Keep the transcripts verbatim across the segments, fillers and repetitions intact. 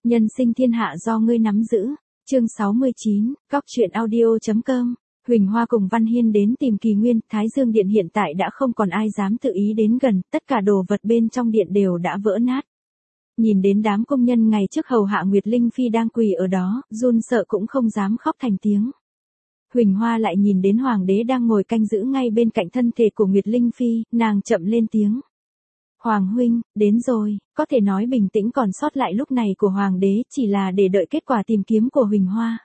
Nhân sinh thiên hạ do ngươi nắm giữ. Chương sáu mươi chín, cóc truyện audio chấm com. Huỳnh Hoa cùng Văn Hiên đến tìm Kỳ Nguyên, Thái Dương Điện hiện tại đã không còn ai dám tự ý đến gần, tất cả đồ vật bên trong điện đều đã vỡ nát. Nhìn đến đám công nhân ngày trước hầu hạ Nguyệt Linh Phi đang quỳ ở đó, run sợ cũng không dám khóc thành tiếng. Huỳnh Hoa lại nhìn đến Hoàng đế đang ngồi canh giữ ngay bên cạnh thân thể của Nguyệt Linh Phi, nàng chậm lên tiếng. Hoàng huynh, đến rồi, có thể nói bình tĩnh còn sót lại lúc này của Hoàng đế chỉ là để đợi kết quả tìm kiếm của Huỳnh Hoa.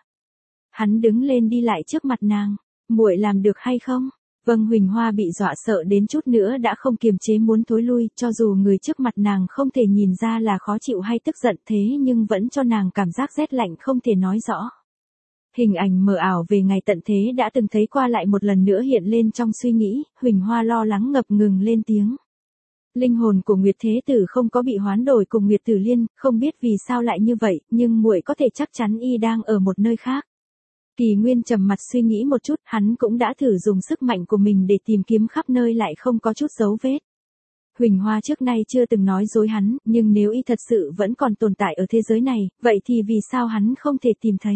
Hắn đứng lên đi lại trước mặt nàng, muội làm được hay không? Vâng. Huỳnh Hoa bị dọa sợ đến chút nữa đã không kiềm chế muốn thối lui, cho dù người trước mặt nàng không thể nhìn ra là khó chịu hay tức giận thế nhưng vẫn cho nàng cảm giác rét lạnh không thể nói rõ. Hình ảnh mờ ảo về ngày tận thế đã từng thấy qua lại một lần nữa hiện lên trong suy nghĩ, Huỳnh Hoa lo lắng ngập ngừng lên tiếng. Linh hồn của Nguyệt Thế Tử không có bị hoán đổi cùng Nguyệt Tử Liên, không biết vì sao lại như vậy, nhưng muội có thể chắc chắn y đang ở một nơi khác. Kỳ Nguyên trầm mặt suy nghĩ một chút, hắn cũng đã thử dùng sức mạnh của mình để tìm kiếm khắp nơi lại không có chút dấu vết. Huỳnh Hoa trước nay chưa từng nói dối hắn, nhưng nếu y thật sự vẫn còn tồn tại ở thế giới này, vậy thì vì sao hắn không thể tìm thấy?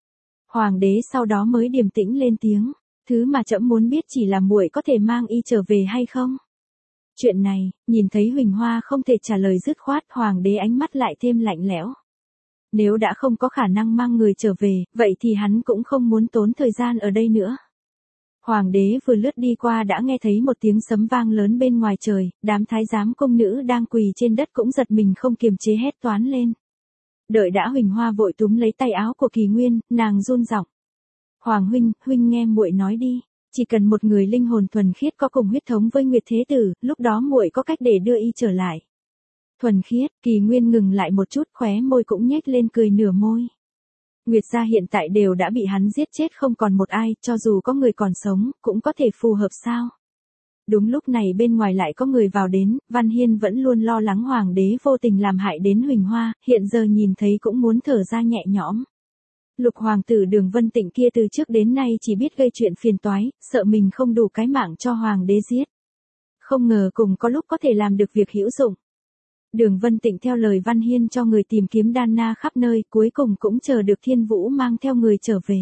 Hoàng đế sau đó mới điềm tĩnh lên tiếng, thứ mà trẫm muốn biết chỉ là muội có thể mang y trở về hay không? Chuyện này, nhìn thấy Huỳnh Hoa không thể trả lời dứt khoát, Hoàng đế ánh mắt lại thêm lạnh lẽo. Nếu đã không có khả năng mang người trở về, vậy thì hắn cũng không muốn tốn thời gian ở đây nữa. Hoàng đế vừa lướt đi qua đã nghe thấy một tiếng sấm vang lớn bên ngoài trời, đám thái giám công nữ đang quỳ trên đất cũng giật mình không kiềm chế hét toán lên. Đợi đã Huỳnh Hoa vội túm lấy tay áo của Kỳ Nguyên, nàng run giọng. Hoàng huynh, huynh nghe muội nói đi, chỉ cần một người linh hồn thuần khiết có cùng huyết thống với Nguyệt Thế Tử, lúc đó muội có cách để đưa y trở lại. Thuần khiết, Kỳ Nguyên ngừng lại một chút, khóe môi cũng nhếch lên cười nửa môi. Nguyệt gia hiện tại đều đã bị hắn giết chết không còn một ai, cho dù có người còn sống, cũng có thể phù hợp sao? Đúng lúc này bên ngoài lại có người vào đến, Văn Hiên vẫn luôn lo lắng Hoàng đế vô tình làm hại đến Huỳnh Hoa, hiện giờ nhìn thấy cũng muốn thở ra nhẹ nhõm. Lục hoàng tử Đường Vân Tịnh kia từ trước đến nay chỉ biết gây chuyện phiền toái, sợ mình không đủ cái mạng cho Hoàng đế giết. Không ngờ cùng có lúc có thể làm được việc hữu dụng. Đường Vân Tịnh theo lời Văn Hiên cho người tìm kiếm Đan Na khắp nơi, cuối cùng cũng chờ được Thiên Vũ mang theo người trở về.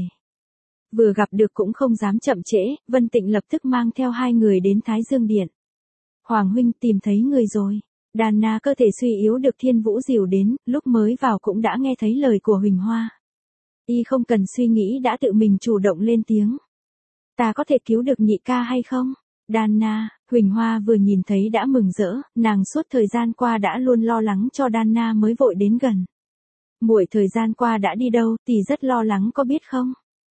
Vừa gặp được cũng không dám chậm trễ, Vân Tịnh lập tức mang theo hai người đến Thái Dương Điện. Hoàng huynh, tìm thấy người rồi. Đan Na cơ thể suy yếu được Thiên Vũ dìu đến, lúc mới vào cũng đã nghe thấy lời của Huỳnh Hoa. Y không cần suy nghĩ đã tự mình chủ động lên tiếng. Ta có thể cứu được nhị ca hay không? Đan Na, Huỳnh Hoa vừa nhìn thấy đã mừng rỡ, nàng suốt thời gian qua đã luôn lo lắng cho Đan Na mới vội đến gần. Muội thời gian qua đã đi đâu, tỷ rất lo lắng có biết không?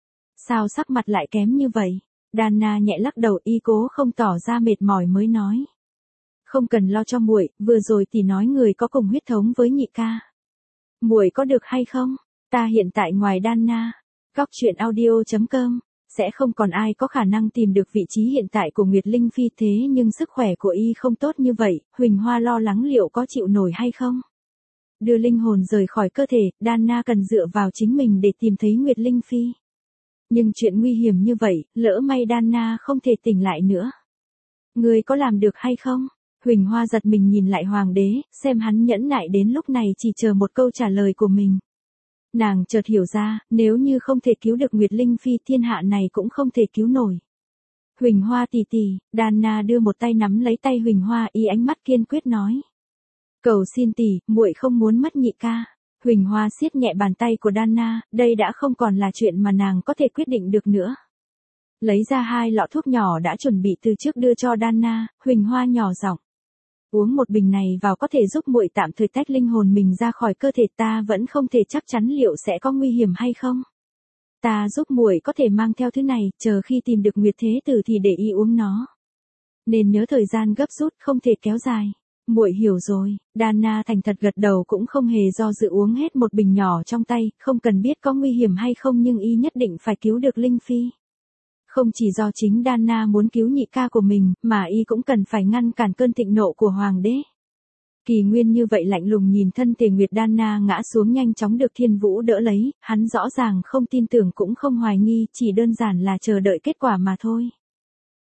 Sao sắc mặt lại kém như vậy? Đan Na nhẹ lắc đầu, y cố không tỏ ra mệt mỏi mới nói. Không cần lo cho muội, vừa rồi tỷ nói người có cùng huyết thống với nhị ca. Muội có được hay không? Ta hiện tại ngoài Đan Na, cóc truyện audio chấm com, sẽ không còn ai có khả năng tìm được vị trí hiện tại của Nguyệt Linh Phi thế nhưng sức khỏe của y không tốt như vậy, Huỳnh Hoa lo lắng liệu có chịu nổi hay không? Đưa linh hồn rời khỏi cơ thể, Đan Na cần dựa vào chính mình để tìm thấy Nguyệt Linh Phi. Nhưng chuyện nguy hiểm như vậy, lỡ may Đan Na không thể tỉnh lại nữa. Người có làm được hay không? Huỳnh Hoa giật mình nhìn lại Hoàng đế, xem hắn nhẫn nại đến lúc này chỉ chờ một câu trả lời của mình. Nàng chợt hiểu ra, nếu như không thể cứu được Nguyệt Linh Phi thiên hạ này cũng không thể cứu nổi. Huỳnh Hoa tỷ tỷ, Đan Na đưa một tay nắm lấy tay Huỳnh Hoa, y ánh mắt kiên quyết nói. Cầu xin tỷ, muội không muốn mất nhị ca. Huỳnh Hoa siết nhẹ bàn tay của Đan Na, đây đã không còn là chuyện mà nàng có thể quyết định được nữa. Lấy ra hai lọ thuốc nhỏ đã chuẩn bị từ trước đưa cho Đan Na, Huỳnh Hoa nhỏ giọng. Uống một bình này vào có thể giúp muội tạm thời tách linh hồn mình ra khỏi cơ thể, ta vẫn không thể chắc chắn liệu sẽ có nguy hiểm hay không. Ta giúp muội có thể mang theo thứ này, chờ khi tìm được Nguyệt Thế Tử thì để y uống nó. Nên nhớ thời gian gấp rút không thể kéo dài. Muội hiểu rồi. Đan Na thành thật gật đầu cũng không hề do dự uống hết một bình nhỏ trong tay, không cần biết có nguy hiểm hay không nhưng y nhất định phải cứu được Linh Phi. Không chỉ do chính Đan Na muốn cứu nhị ca của mình, mà y cũng cần phải ngăn cản cơn thịnh nộ của Hoàng đế. Kỳ Nguyên như vậy lạnh lùng nhìn thân thể Nguyệt Đan Na ngã xuống nhanh chóng được Thiên Vũ đỡ lấy, hắn rõ ràng không tin tưởng cũng không hoài nghi, chỉ đơn giản là chờ đợi kết quả mà thôi.